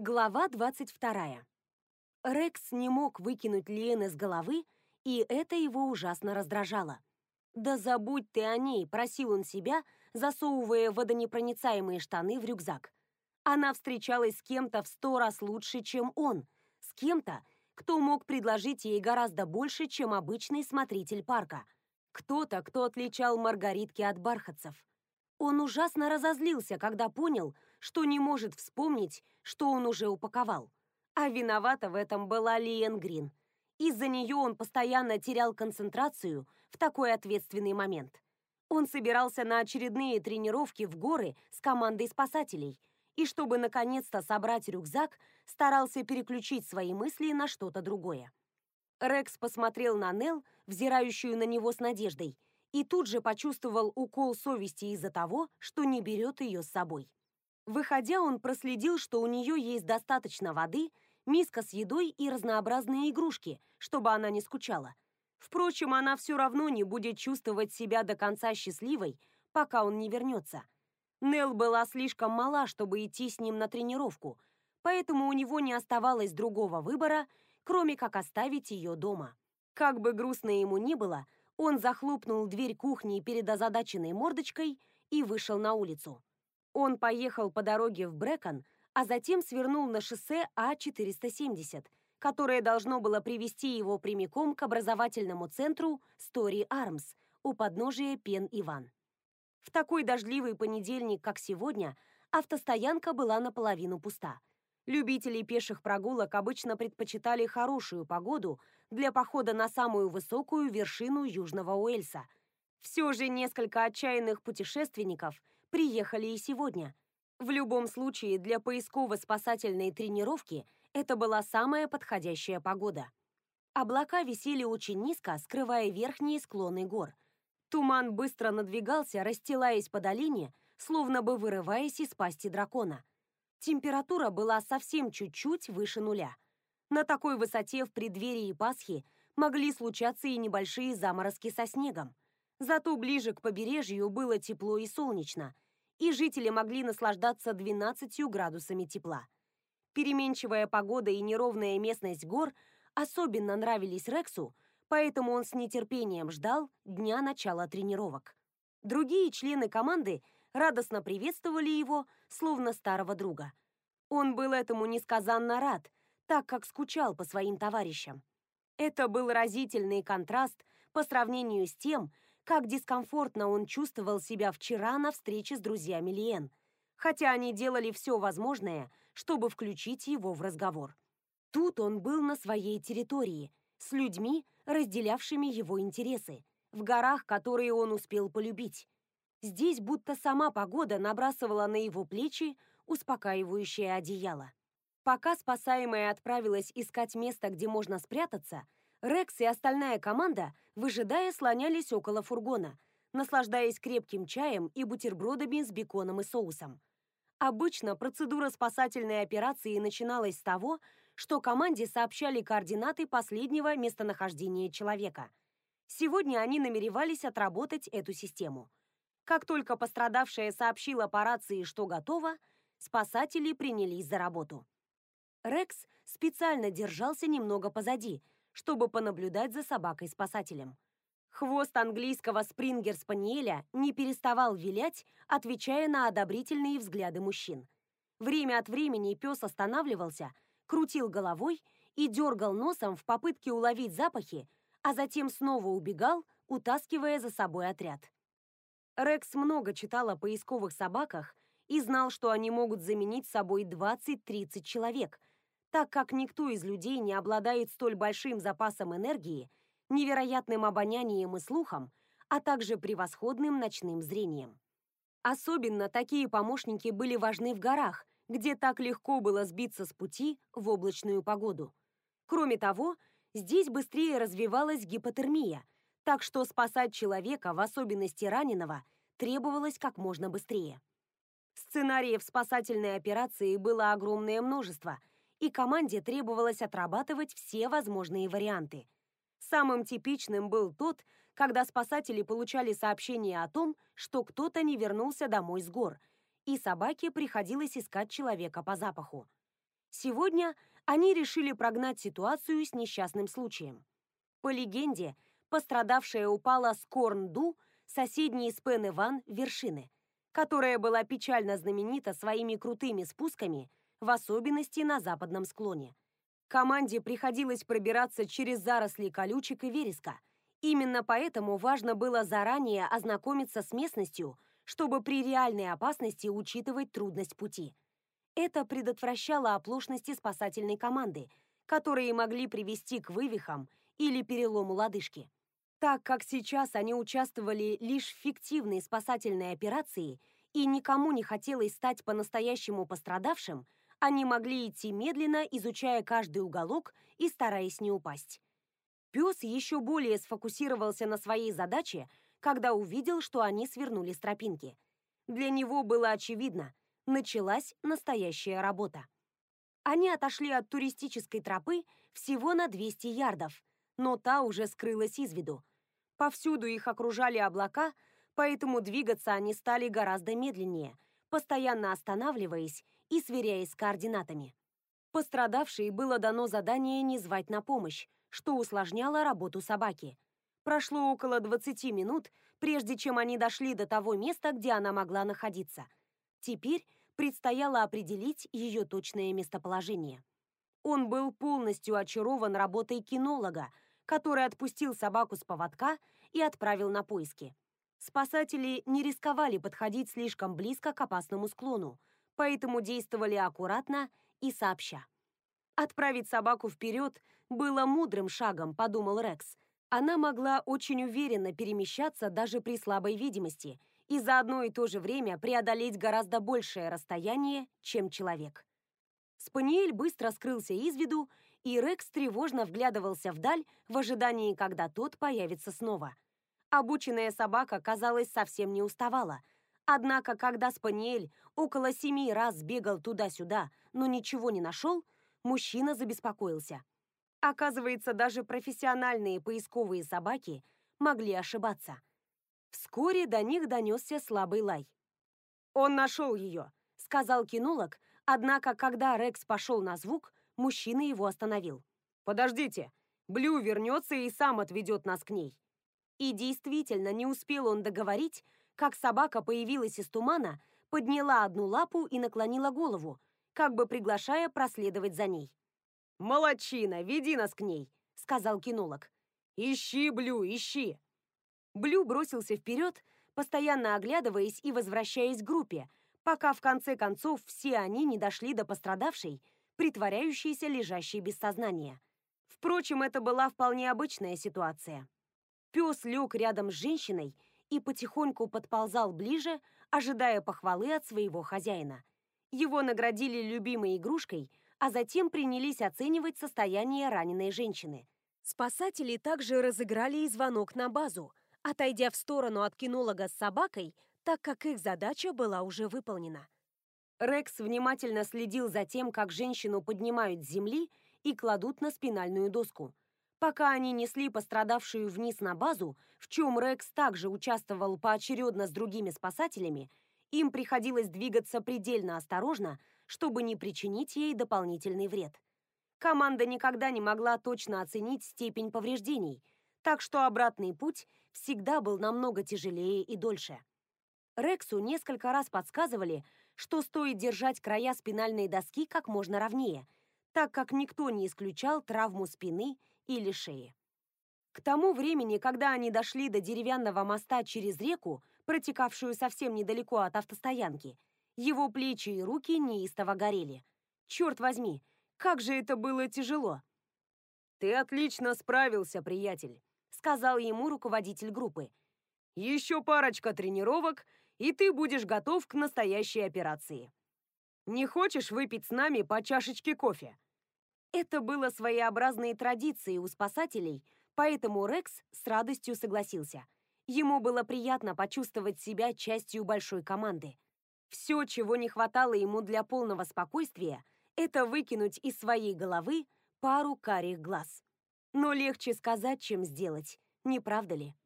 Глава 22. Рекс не мог выкинуть Лиэн из головы, и это его ужасно раздражало. «Да забудь ты о ней», — просил он себя, засовывая водонепроницаемые штаны в рюкзак. Она встречалась с кем-то в 100 раз лучше, чем он, с кем-то, кто мог предложить ей гораздо больше, чем обычный смотритель парка. Кто-то, кто отличал маргаритки от бархатцев. Он ужасно разозлился, когда понял, что не может вспомнить, что он уже упаковал. А виновата в этом была Лиэн Грин. Из-за нее он постоянно терял концентрацию в такой ответственный момент. Он собирался на очередные тренировки в горы с командой спасателей, и чтобы наконец-то собрать рюкзак, старался переключить свои мысли на что-то другое. Рекс посмотрел на Нелл, взирающую на него с надеждой, и тут же почувствовал укол совести из-за того, что не берет ее с собой. Выходя, он проследил, что у нее есть достаточно воды, миска с едой и разнообразные игрушки, чтобы она не скучала. Впрочем, она все равно не будет чувствовать себя до конца счастливой, пока он не вернется. Нелл была слишком мала, чтобы идти с ним на тренировку, поэтому у него не оставалось другого выбора, кроме как оставить ее дома. Как бы грустно ему ни было, он захлопнул дверь кухни перед озадаченной мордочкой и вышел на улицу. Он поехал по дороге в Брэкон, а затем свернул на шоссе А-470, которое должно было привести его прямиком к образовательному центру Story Arms у подножия Пен-Иван. В такой дождливый понедельник, как сегодня, автостоянка была наполовину пуста. Любители пеших прогулок обычно предпочитали хорошую погоду для похода на самую высокую вершину Южного Уэльса. Все же несколько отчаянных путешественников приехали и сегодня. В любом случае, для поисково-спасательной тренировки это была самая подходящая погода. Облака висели очень низко, скрывая верхние склоны гор. Туман быстро надвигался, расстилаясь по долине, словно бы вырываясь из пасти дракона. Температура была совсем чуть-чуть выше нуля. На такой высоте в преддверии Пасхи могли случаться и небольшие заморозки со снегом. Зато ближе к побережью было тепло и солнечно, и жители могли наслаждаться 12 градусами тепла. Переменчивая погода и неровная местность гор особенно нравились Рексу, поэтому он с нетерпением ждал дня начала тренировок. Другие члены команды радостно приветствовали его, словно старого друга. Он был этому несказанно рад, так как скучал по своим товарищам. Это был разительный контраст по сравнению с тем, как дискомфортно он чувствовал себя вчера на встрече с друзьями Лиэн, хотя они делали все возможное, чтобы включить его в разговор. Тут он был на своей территории, с людьми, разделявшими его интересы, в горах, которые он успел полюбить. Здесь будто сама погода набрасывала на его плечи успокаивающее одеяло. Пока спасаемая отправилась искать место, где можно спрятаться, Рекс и остальная команда, выжидая, слонялись около фургона, наслаждаясь крепким чаем и бутербродами с беконом и соусом. Обычно процедура спасательной операции начиналась с того, что команде сообщали координаты последнего местонахождения человека. Сегодня они намеревались отработать эту систему. Как только пострадавшая сообщила по рации, что готово, спасатели принялись за работу. Рекс специально держался немного позади, чтобы понаблюдать за собакой-спасателем. Хвост английского спрингер-спаниеля не переставал вилять, отвечая на одобрительные взгляды мужчин. Время от времени пес останавливался, крутил головой и дергал носом в попытке уловить запахи, а затем снова убегал, утаскивая за собой отряд. Рекс много читал о поисковых собаках и знал, что они могут заменить собой 20-30 человек, так как никто из людей не обладает столь большим запасом энергии, невероятным обонянием и слухом, а также превосходным ночным зрением. Особенно такие помощники были важны в горах, где так легко было сбиться с пути в облачную погоду. Кроме того, здесь быстрее развивалась гипотермия, так что спасать человека, в особенности раненого, требовалось как можно быстрее. Сценариев спасательной операции было огромное множество, и команде требовалось отрабатывать все возможные варианты. Самым типичным был тот, когда спасатели получали сообщение о том, что кто-то не вернулся домой с гор, и собаке приходилось искать человека по запаху. Сегодня они решили прогнать ситуацию с несчастным случаем. По легенде, пострадавшая упала с Корн-Ду, соседней с Пен-Иван вершины, которая была печально знаменита своими крутыми спусками, в особенности на западном склоне. Команде приходилось пробираться через заросли колючек и вереска. Именно поэтому важно было заранее ознакомиться с местностью, чтобы при реальной опасности учитывать трудность пути. Это предотвращало оплошности спасательной команды, которые могли привести к вывихам или перелому лодыжки. Так как сейчас они участвовали лишь в фиктивной спасательной операции и никому не хотелось стать по-настоящему пострадавшим, они могли идти медленно, изучая каждый уголок и стараясь не упасть. Пес еще более сфокусировался на своей задаче, когда увидел, что они свернули с тропинки. Для него было очевидно, началась настоящая работа. Они отошли от туристической тропы всего на 200 ярдов, но та уже скрылась из виду. Повсюду их окружали облака, поэтому двигаться они стали гораздо медленнее, постоянно останавливаясь и сверяясь с координатами. Пострадавшей было дано задание не звать на помощь, что усложняло работу собаки. Прошло около 20 минут, прежде чем они дошли до того места, где она могла находиться. Теперь предстояло определить ее точное местоположение. Он был полностью очарован работой кинолога, который отпустил собаку с поводка и отправил на поиски. Спасатели не рисковали подходить слишком близко к опасному склону, поэтому действовали аккуратно и сообща. Отправить собаку вперед было мудрым шагом, подумал Рекс. Она могла очень уверенно перемещаться даже при слабой видимости и за одно и то же время преодолеть гораздо большее расстояние, чем человек. Спаниель быстро скрылся из виду, и Рекс тревожно вглядывался вдаль в ожидании, когда тот появится снова. Обученная собака, казалось, совсем не уставала. Однако, когда Спаниель около 7 раз бегал туда-сюда, но ничего не нашел, мужчина забеспокоился. Оказывается, даже профессиональные поисковые собаки могли ошибаться. Вскоре до них донесся слабый лай. «Он нашел ее», — сказал кинолог, однако, когда Рекс пошел на звук, мужчина его остановил. «Подождите, Блю вернется и сам отведет нас к ней». И действительно, не успел он договорить, как собака появилась из тумана, подняла одну лапу и наклонила голову, как бы приглашая проследовать за ней. «Молодчина, веди нас к ней», — сказал кинолог. «Ищи, Блю, ищи». Блю бросился вперед, постоянно оглядываясь и возвращаясь к группе, пока в конце концов все они не дошли до пострадавшей, притворяющейся лежащей без сознания. Впрочем, это была вполне обычная ситуация. Пес лег рядом с женщиной и потихоньку подползал ближе, ожидая похвалы от своего хозяина. Его наградили любимой игрушкой, а затем принялись оценивать состояние раненой женщины. Спасатели также разыграли и звонок на базу, отойдя в сторону от кинолога с собакой, так как их задача была уже выполнена. Рекс внимательно следил за тем, как женщину поднимают с земли и кладут на спинальную доску. Пока они несли пострадавшую вниз на базу, в чем Рекс также участвовал поочередно с другими спасателями, им приходилось двигаться предельно осторожно, чтобы не причинить ей дополнительный вред. Команда никогда не могла точно оценить степень повреждений, так что обратный путь всегда был намного тяжелее и дольше. Рексу несколько раз подсказывали, что стоит держать края спинальной доски как можно ровнее, так как никто не исключал травму спины или шеи. К тому времени, когда они дошли до деревянного моста через реку, протекавшую совсем недалеко от автостоянки, его плечи и руки неистово горели. Черт возьми, как же это было тяжело! «Ты отлично справился, приятель», — сказал ему руководитель группы. «Еще парочка тренировок, и ты будешь готов к настоящей операции. Не хочешь выпить с нами по чашечке кофе?» Это было своеобразной традицией у спасателей, поэтому Рекс с радостью согласился. Ему было приятно почувствовать себя частью большой команды. Все, чего не хватало ему для полного спокойствия, это выкинуть из своей головы пару карих глаз. Но легче сказать, чем сделать, не правда ли?